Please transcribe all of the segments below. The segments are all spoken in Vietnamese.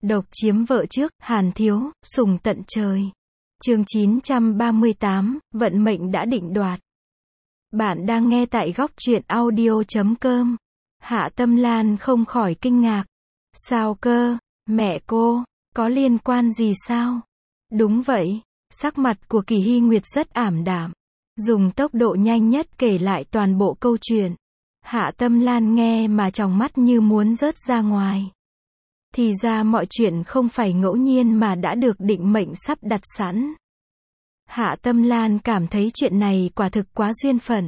Độc chiếm vợ trước, Hàn Thiếu, sủng tận trời. Chương 938, vận mệnh đã định đoạt. Bạn đang nghe tại góc truyện audio.com. Hạ Tâm Lan không khỏi kinh ngạc. Sao cơ, mẹ cô, có liên quan gì sao? Đúng vậy, sắc mặt của Kỳ Hy Nguyệt rất ảm đạm. Dùng tốc độ nhanh nhất kể lại toàn bộ câu chuyện. Hạ Tâm Lan nghe mà tròng mắt như muốn rớt ra ngoài. Thì ra mọi chuyện không phải ngẫu nhiên mà đã được định mệnh sắp đặt sẵn. Hạ Tâm Lan cảm thấy chuyện này quả thực quá duyên phận.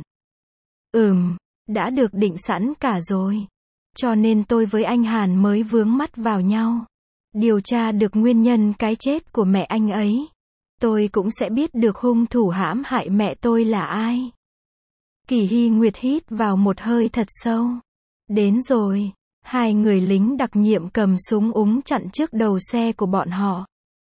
Đã được định sẵn cả rồi. Cho nên tôi với anh Hàn mới vướng mắt vào nhau. Điều tra được nguyên nhân cái chết của mẹ anh ấy. Tôi cũng sẽ biết được hung thủ hãm hại mẹ tôi là ai. Kỳ Hy Nguyệt hít vào một hơi thật sâu. Đến rồi. Hai người lính đặc nhiệm cầm súng úng chặn trước đầu xe của bọn họ.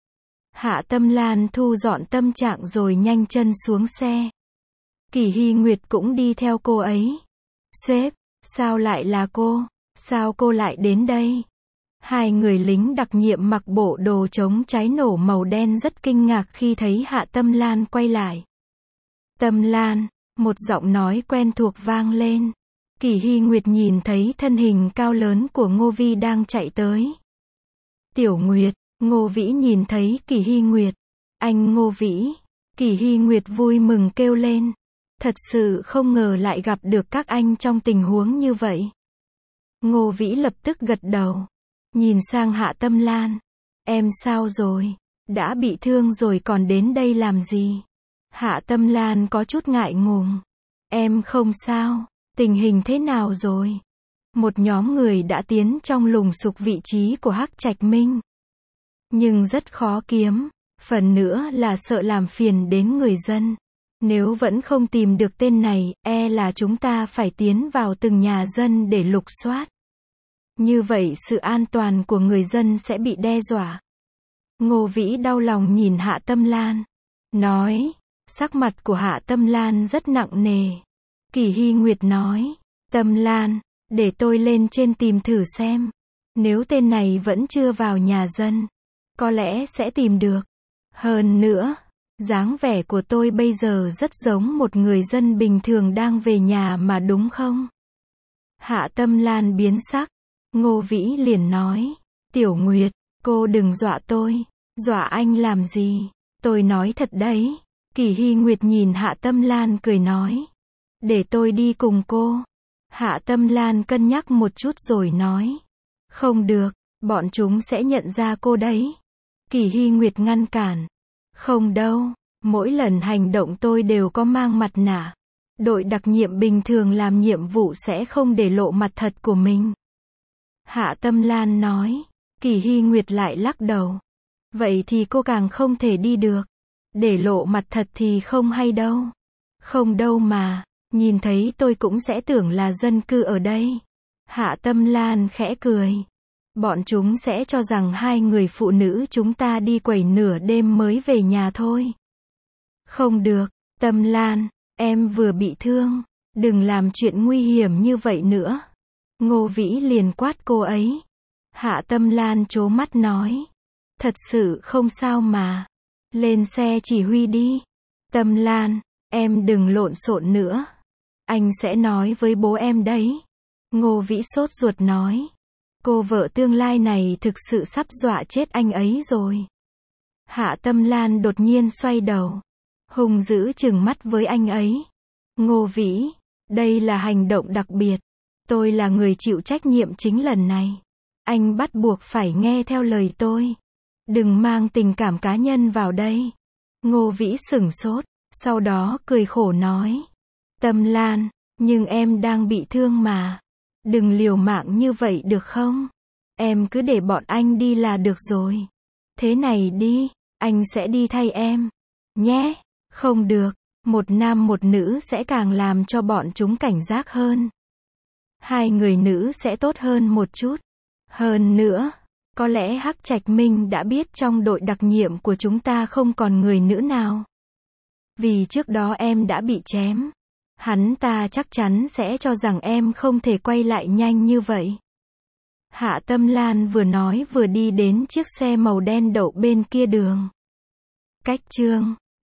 Hạ Tâm Lan thu dọn tâm trạng rồi nhanh chân xuống xe. Kỳ Hy Nguyệt cũng đi theo cô ấy. Sếp, sao lại là cô? Sao cô lại đến đây? Hai người lính đặc nhiệm mặc bộ đồ chống cháy nổ màu đen rất kinh ngạc khi thấy Hạ Tâm Lan quay lại. Tâm Lan, một giọng nói quen thuộc vang lên. Kỳ Hy Nguyệt nhìn thấy thân hình cao lớn của Ngô Vĩ đang chạy tới. Tiểu Nguyệt, Ngô Vĩ nhìn thấy Kỳ Hy Nguyệt. Anh Ngô Vĩ. Kỳ Hy Nguyệt vui mừng kêu lên. Thật sự không ngờ lại gặp được các anh trong tình huống như vậy. Ngô Vĩ lập tức gật đầu. Nhìn sang Hạ Tâm Lan. Em sao rồi? Đã bị thương rồi còn đến đây làm gì? Hạ Tâm Lan có chút ngại ngùng. Em không sao. Tình hình thế nào rồi? Một nhóm người đã tiến trong lùng sục vị trí của Hắc Trạch Minh. Nhưng rất khó kiếm. Phần nữa là sợ làm phiền đến người dân. Nếu vẫn không tìm được tên này, e là chúng ta phải tiến vào từng nhà dân để lục soát. Như vậy sự an toàn của người dân sẽ bị đe dọa. Ngô Vĩ đau lòng nhìn Hạ Tâm Lan. Nói. Sắc mặt của Hạ Tâm Lan rất nặng nề. Kỳ Hy Nguyệt nói. Tâm Lan, để tôi lên trên tìm thử xem. Nếu tên này vẫn chưa vào nhà dân, có lẽ sẽ tìm được. Hơn nữa, dáng vẻ của tôi bây giờ rất giống một người dân bình thường đang về nhà mà đúng không? Hạ Tâm Lan biến sắc. Ngô Vĩ liền nói. Tiểu Nguyệt, cô đừng dọa tôi. Dọa anh làm gì? Tôi nói thật đấy. Kỳ Hy Nguyệt nhìn Hạ Tâm Lan cười nói. Để tôi đi cùng cô. Hạ Tâm Lan cân nhắc một chút rồi nói. Không được, bọn chúng sẽ nhận ra cô đấy. Kỳ Hy Nguyệt ngăn cản. Không đâu, mỗi lần hành động tôi đều có mang mặt nạ. Đội đặc nhiệm bình thường làm nhiệm vụ sẽ không để lộ mặt thật của mình. Hạ Tâm Lan nói. Kỳ Hy Nguyệt lại lắc đầu. Vậy thì cô càng không thể đi được. Để lộ mặt thật thì không hay đâu. Không đâu mà, nhìn thấy tôi cũng sẽ tưởng là dân cư ở đây. Hạ Tâm Lan khẽ cười. Bọn chúng sẽ cho rằng hai người phụ nữ chúng ta đi quẩy nửa đêm mới về nhà thôi. Không được, Tâm Lan, em vừa bị thương. Đừng làm chuyện nguy hiểm như vậy nữa. Ngô Vĩ liền quát cô ấy. Hạ Tâm Lan trố mắt nói. Thật sự không sao mà. Lên xe chỉ huy đi. Tâm Lan, em đừng lộn xộn nữa. Anh sẽ nói với bố em đấy. Ngô Vĩ sốt ruột nói. Cô vợ tương lai này thực sự sắp dọa chết anh ấy rồi. Hạ Tâm Lan đột nhiên xoay đầu. Hung dữ trừng mắt với anh ấy. Ngô Vĩ, đây là hành động đặc biệt. Tôi là người chịu trách nhiệm chính lần này. Anh bắt buộc phải nghe theo lời tôi. Đừng mang tình cảm cá nhân vào đây. Ngô Vĩ sửng sốt, sau đó cười khổ nói. Tâm Lan, nhưng em đang bị thương mà. Đừng liều mạng như vậy được không? Em cứ để bọn anh đi là được rồi. Thế này đi, anh sẽ đi thay em. Nhé, không được, một nam một nữ sẽ càng làm cho bọn chúng cảnh giác hơn. Hai người nữ sẽ tốt hơn một chút. Hơn nữa, có lẽ Hắc Trạch Minh đã biết trong đội đặc nhiệm của chúng ta không còn người nữ nào. Vì trước đó em đã bị chém. Hắn ta chắc chắn sẽ cho rằng em không thể quay lại nhanh như vậy. Hạ Tâm Lan vừa nói vừa đi đến chiếc xe màu đen đậu bên kia đường. Cách chương